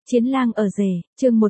Chiến lang ở rể, chương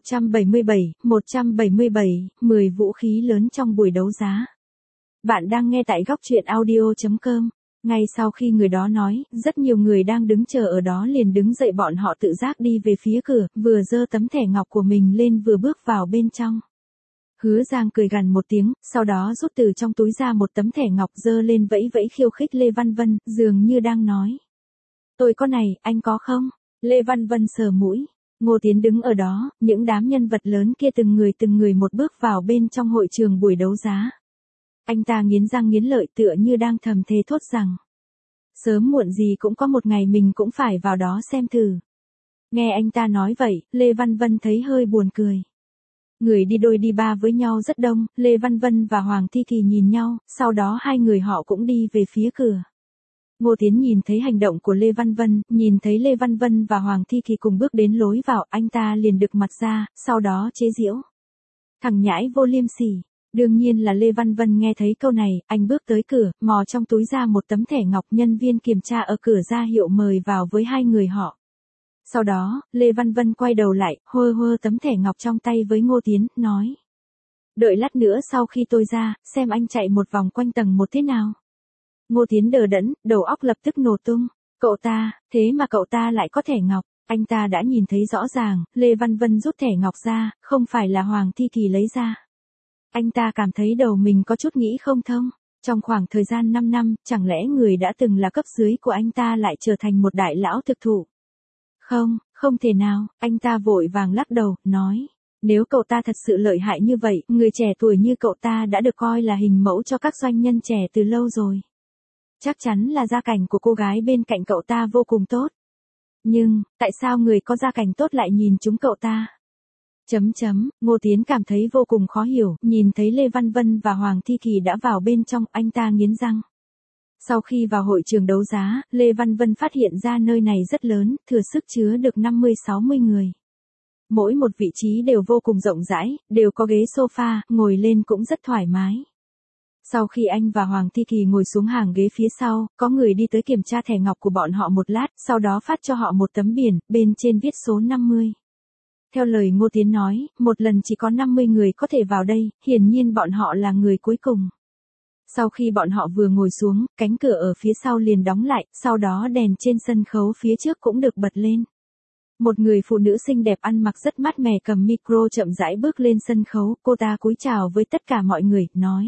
177, 10 vũ khí lớn trong buổi đấu giá. Bạn đang nghe tại góc truyện audio.com. Ngay sau khi người đó nói, rất nhiều người đang đứng chờ ở đó liền đứng dậy, bọn họ tự giác đi về phía cửa, vừa giơ tấm thẻ ngọc của mình lên vừa bước vào bên trong. Hứa Giang cười gằn một tiếng, sau đó rút từ trong túi ra một tấm thẻ ngọc giơ lên vẫy vẫy khiêu khích Lê Văn Vân, dường như đang nói. Tôi có này, anh có không? Lê Văn Vân sờ mũi. Ngô Tiến đứng ở đó, những đám nhân vật lớn kia từng người một bước vào bên trong hội trường buổi đấu giá. Anh ta nghiến răng nghiến lợi tựa như đang thầm thề thốt rằng. Sớm muộn gì cũng có một ngày mình cũng phải vào đó xem thử. Nghe anh ta nói vậy, Lê Văn Vân thấy hơi buồn cười. Người đi đôi đi ba với nhau rất đông, Lê Văn Vân và Hoàng Thi Kỳ nhìn nhau, sau đó hai người họ cũng đi về phía cửa. Ngô Tiến nhìn thấy hành động của Lê Văn Vân, nhìn thấy Lê Văn Vân và Hoàng Thi Kỳ cùng bước đến lối vào, anh ta liền đực mặt ra, sau đó chế giễu. Thằng nhãi vô liêm sỉ. Đương nhiên là Lê Văn Vân nghe thấy câu này, anh bước tới cửa, mò trong túi ra một tấm thẻ ngọc, nhân viên kiểm tra ở cửa ra hiệu mời vào với hai người họ. Sau đó, Lê Văn Vân quay đầu lại, hơ tấm thẻ ngọc trong tay với Ngô Tiến, nói. Đợi lát nữa sau khi tôi ra, xem anh chạy một vòng quanh tầng một thế nào. Ngô Tiến đờ đẫn, đầu óc lập tức nổ tung. Cậu ta, thế mà cậu ta lại có thẻ ngọc. Anh ta đã nhìn thấy rõ ràng, Lê Văn Vân rút thẻ ngọc ra, không phải là Hoàng Thi Kỳ lấy ra. Anh ta cảm thấy đầu mình có chút nghĩ không thông. Trong khoảng thời gian 5 năm, chẳng lẽ người đã từng là cấp dưới của anh ta lại trở thành một đại lão thực thụ? Không thể nào, anh ta vội vàng lắc đầu, nói. Nếu cậu ta thật sự lợi hại như vậy, người trẻ tuổi như cậu ta đã được coi là hình mẫu cho các doanh nhân trẻ từ lâu rồi. Chắc chắn là gia cảnh của cô gái bên cạnh cậu ta vô cùng tốt. Nhưng, tại sao người có gia cảnh tốt lại nhìn chúng cậu ta? Ngô Tiến cảm thấy vô cùng khó hiểu, nhìn thấy Lê Văn Vân và Hoàng Thi Kỳ đã vào bên trong, anh ta nghiến răng. Sau khi vào hội trường đấu giá, Lê Văn Vân phát hiện ra nơi này rất lớn, thừa sức chứa được 50-60 người. Mỗi một vị trí đều vô cùng rộng rãi, đều có ghế sofa, ngồi lên cũng rất thoải mái. Sau khi anh và Hoàng Thi Kỳ ngồi xuống hàng ghế phía sau, có người đi tới kiểm tra thẻ ngọc của bọn họ một lát, sau đó phát cho họ một tấm biển, bên trên viết số 50. Theo lời Ngô Tiến nói, một lần chỉ có 50 người có thể vào đây, hiển nhiên bọn họ là người cuối cùng. Sau khi bọn họ vừa ngồi xuống, cánh cửa ở phía sau liền đóng lại, sau đó đèn trên sân khấu phía trước cũng được bật lên. Một người phụ nữ xinh đẹp ăn mặc rất mát mẻ cầm micro chậm rãi bước lên sân khấu, cô ta cúi chào với tất cả mọi người, nói.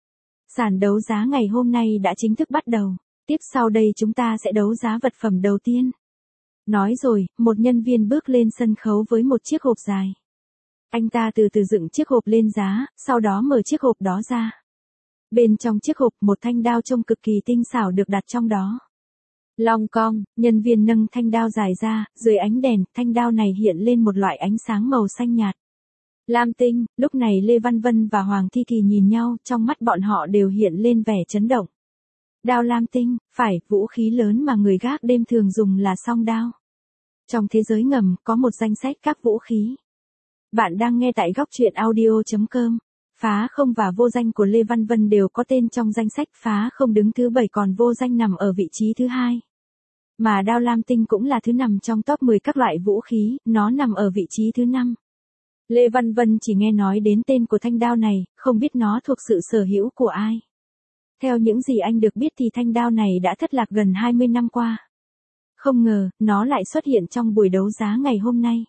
Sàn đấu giá ngày hôm nay đã chính thức bắt đầu, tiếp sau đây chúng ta sẽ đấu giá vật phẩm đầu tiên. Nói rồi, một nhân viên bước lên sân khấu với một chiếc hộp dài. Anh ta từ từ dựng chiếc hộp lên giá, sau đó mở chiếc hộp đó ra. Bên trong chiếc hộp một thanh đao trông cực kỳ tinh xảo được đặt trong đó. Long cong, nhân viên nâng thanh đao dài ra, dưới ánh đèn, thanh đao này hiện lên một loại ánh sáng màu xanh nhạt. Lam tinh, lúc này Lê Văn Vân và Hoàng Thi Kỳ nhìn nhau, trong mắt bọn họ đều hiện lên vẻ chấn động. Đao lam tinh, phải, vũ khí lớn mà người gác đêm thường dùng là song đao. Trong thế giới ngầm, có một danh sách các vũ khí. Bạn đang nghe tại góc truyện audio.com. Phá không và vô danh của Lê Văn Vân đều có tên trong danh sách, phá không đứng thứ 7 còn vô danh nằm ở vị trí thứ 2. Mà đao lam tinh cũng là thứ nằm trong top 10 các loại vũ khí, nó nằm ở vị trí thứ 5. Lê Văn Vân chỉ nghe nói đến tên của thanh đao này, không biết nó thuộc sự sở hữu của ai. Theo những gì anh được biết thì thanh đao này đã thất lạc gần 20 năm qua. Không ngờ, nó lại xuất hiện trong buổi đấu giá ngày hôm nay.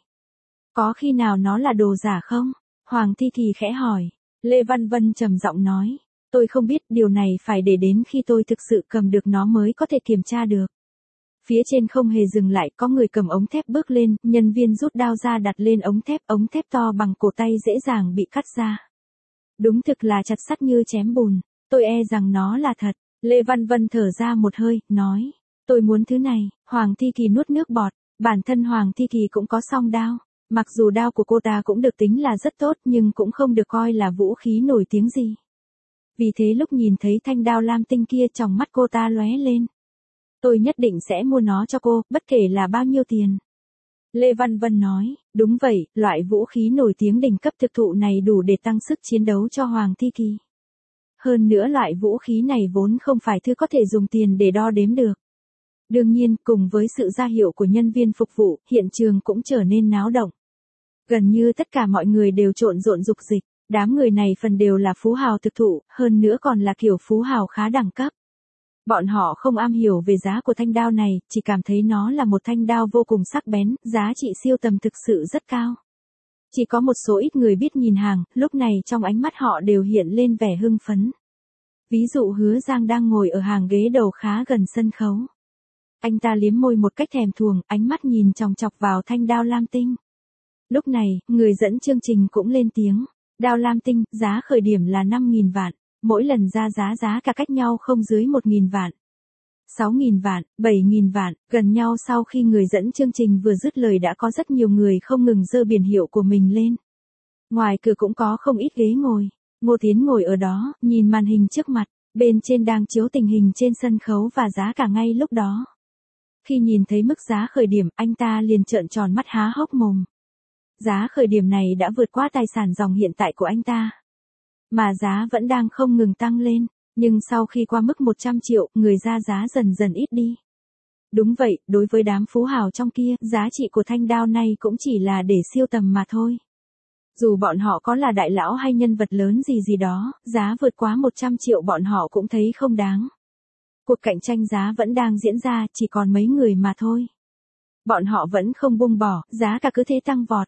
Có khi nào nó là đồ giả không? Hoàng Thi Kỳ khẽ hỏi. Lê Văn Vân trầm giọng nói. Tôi không biết, điều này phải để đến khi tôi thực sự cầm được nó mới có thể kiểm tra được. Phía trên không hề dừng lại, có người cầm ống thép bước lên, nhân viên rút đao ra đặt lên ống thép to bằng cổ tay dễ dàng bị cắt ra. Đúng thực là chặt sắt như chém bùn, tôi e rằng nó là thật. Lê Văn Vân thở ra một hơi, nói. Tôi muốn thứ này. Hoàng Thi Kỳ nuốt nước bọt, bản thân Hoàng Thi Kỳ cũng có song đao. Mặc dù đao của cô ta cũng được tính là rất tốt nhưng cũng không được coi là vũ khí nổi tiếng gì. Vì thế lúc nhìn thấy thanh đao lam tinh kia trong mắt cô ta lóe lên. Tôi nhất định sẽ mua nó cho cô, bất kể là bao nhiêu tiền. Lê Văn Vân nói, đúng vậy, loại vũ khí nổi tiếng đỉnh cấp thực thụ này đủ để tăng sức chiến đấu cho Hoàng Thi Kỳ. Hơn nữa loại vũ khí này vốn không phải thứ có thể dùng tiền để đo đếm được. Đương nhiên, cùng với sự ra hiệu của nhân viên phục vụ, hiện trường cũng trở nên náo động. Gần như tất cả mọi người đều trộn rộn rục dịch, đám người này phần đều là phú hào thực thụ, hơn nữa còn là kiểu phú hào khá đẳng cấp. Bọn họ không am hiểu về giá của thanh đao này, chỉ cảm thấy nó là một thanh đao vô cùng sắc bén, giá trị siêu tầm thực sự rất cao. Chỉ có một số ít người biết nhìn hàng, lúc này trong ánh mắt họ đều hiện lên vẻ hưng phấn. Ví dụ Hứa Giang đang ngồi ở hàng ghế đầu khá gần sân khấu. Anh ta liếm môi một cách thèm thuồng, ánh mắt nhìn chòng chọc vào thanh đao lam tinh. Lúc này, người dẫn chương trình cũng lên tiếng. Đao lam tinh, giá khởi điểm là 5.000 vạn, mỗi lần ra giá cả cách nhau không dưới 1.000 vạn. 6.000 vạn, 7.000 vạn, gần nhau. Sau khi người dẫn chương trình vừa dứt lời đã có rất nhiều người không ngừng giơ biển hiệu của mình lên. Ngoài cửa cũng có không ít ghế ngồi. Ngô Tiến ngồi ở đó, nhìn màn hình trước mặt, bên trên đang chiếu tình hình trên sân khấu và giá cả ngay lúc đó. Khi nhìn thấy mức giá khởi điểm, anh ta liền trợn tròn mắt há hốc mồm. Giá khởi điểm này đã vượt qua tài sản ròng hiện tại của anh ta. Mà giá vẫn đang không ngừng tăng lên, nhưng sau khi qua mức 100 triệu, người ra giá dần dần ít đi. Đúng vậy, đối với đám phú hào trong kia, giá trị của thanh đao này cũng chỉ là để siêu tầm mà thôi. Dù bọn họ có là đại lão hay nhân vật lớn gì đó, giá vượt quá 100 triệu bọn họ cũng thấy không đáng. Cuộc cạnh tranh giá vẫn đang diễn ra, chỉ còn mấy người mà thôi. Bọn họ vẫn không buông bỏ, giá cả cứ thế tăng vọt.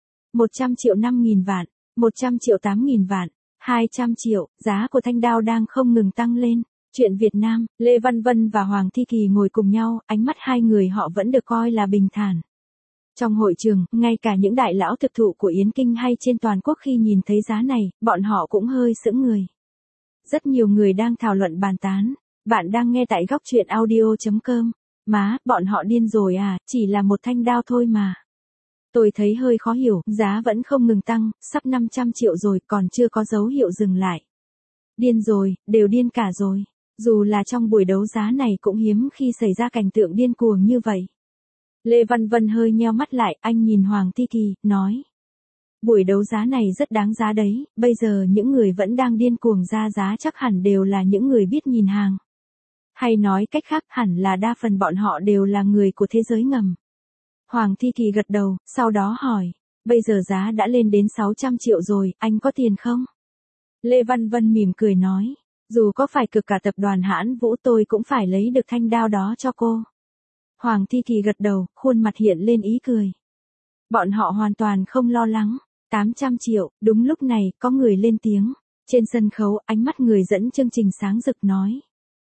100 triệu 5.000 vạn, 100 triệu 8.000 vạn, 200 triệu, giá của thanh đao đang không ngừng tăng lên. Chuyện Việt Nam, Lê Văn Vân và Hoàng Thi Kỳ ngồi cùng nhau, ánh mắt hai người họ vẫn được coi là bình thản. Trong hội trường, ngay cả những đại lão thực thụ của Yến Kinh hay trên toàn quốc khi nhìn thấy giá này, bọn họ cũng hơi sững người. Rất nhiều người đang thảo luận bàn tán. Bạn đang nghe tại góc truyện audio.com. Má, bọn họ điên rồi à, chỉ là một thanh đao thôi mà. Tôi thấy hơi khó hiểu, giá vẫn không ngừng tăng, sắp 500 triệu rồi, còn chưa có dấu hiệu dừng lại. Điên rồi, đều điên cả rồi. Dù là trong buổi đấu giá này cũng hiếm khi xảy ra cảnh tượng điên cuồng như vậy. Lê Văn Vân hơi nheo mắt lại, anh nhìn Hoàng Thi Kỳ, nói. Buổi đấu giá này rất đáng giá đấy, bây giờ những người vẫn đang điên cuồng ra giá chắc hẳn đều là những người biết nhìn hàng. Hay nói cách khác, hẳn là đa phần bọn họ đều là người của thế giới ngầm. Hoàng Thi Kỳ gật đầu, sau đó hỏi, bây giờ giá đã lên đến 600 triệu rồi, anh có tiền không? Lê Văn Vân mỉm cười nói, dù có phải cực cả tập đoàn Hãn Vũ tôi cũng phải lấy được thanh đao đó cho cô. Hoàng Thi Kỳ gật đầu, khuôn mặt hiện lên ý cười. Bọn họ hoàn toàn không lo lắng. 800 triệu, đúng lúc này, có người lên tiếng. Trên sân khấu, ánh mắt người dẫn chương trình sáng rực nói.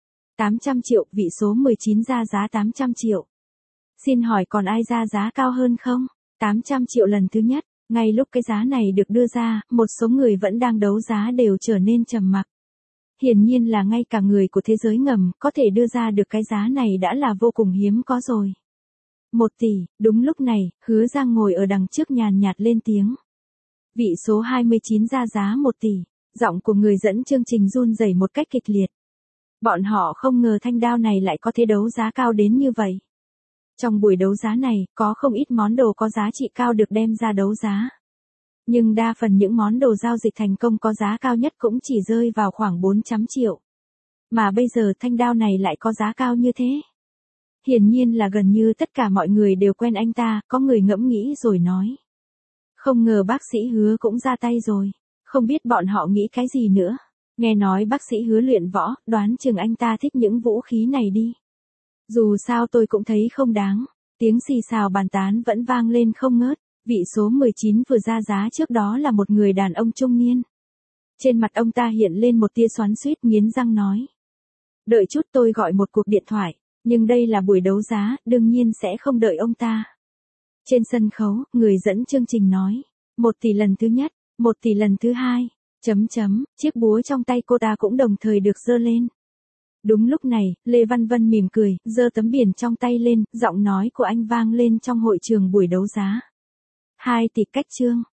800 triệu, vị số 19 ra giá 800 triệu. Xin hỏi còn ai ra giá cao hơn không? 800 triệu lần thứ nhất, ngay lúc cái giá này được đưa ra, một số người vẫn đang đấu giá đều trở nên trầm mặc. Hiển nhiên là ngay cả người của thế giới ngầm có thể đưa ra được cái giá này đã là vô cùng hiếm có rồi. 1 tỷ, đúng lúc này, Hứa Giang ngồi ở đằng trước nhàn nhạt lên tiếng. Vị số 29 ra giá 1 tỷ, giọng của người dẫn chương trình run rẩy một cách kịch liệt. Bọn họ không ngờ thanh đao này lại có thể đấu giá cao đến như vậy. Trong buổi đấu giá này, có không ít món đồ có giá trị cao được đem ra đấu giá. Nhưng đa phần những món đồ giao dịch thành công có giá cao nhất cũng chỉ rơi vào khoảng 400 triệu. Mà bây giờ thanh đao này lại có giá cao như thế. Hiển nhiên là gần như tất cả mọi người đều quen anh ta, có người ngẫm nghĩ rồi nói. Không ngờ bác sĩ Hứa cũng ra tay rồi. Không biết bọn họ nghĩ cái gì nữa. Nghe nói bác sĩ Hứa luyện võ, đoán chừng anh ta thích những vũ khí này đi. Dù sao tôi cũng thấy không đáng. Tiếng xì xào bàn tán vẫn vang lên không ngớt. Vị số 19 vừa ra giá trước đó là một người đàn ông trung niên. Trên mặt ông ta hiện lên một tia xoắn xuýt, nghiến răng nói. Đợi chút, tôi gọi một cuộc điện thoại. Nhưng đây là buổi đấu giá, đương nhiên sẽ không đợi ông ta. Trên sân khấu, người dẫn chương trình nói. 1 tỷ lần thứ nhất, 1 tỷ lần thứ hai. Chiếc búa trong tay cô ta cũng đồng thời được giơ lên. Đúng lúc này, Lê Văn Vân mỉm cười, giơ tấm biển trong tay lên, giọng nói của anh vang lên trong hội trường buổi đấu giá. 2 tỷ cách chương.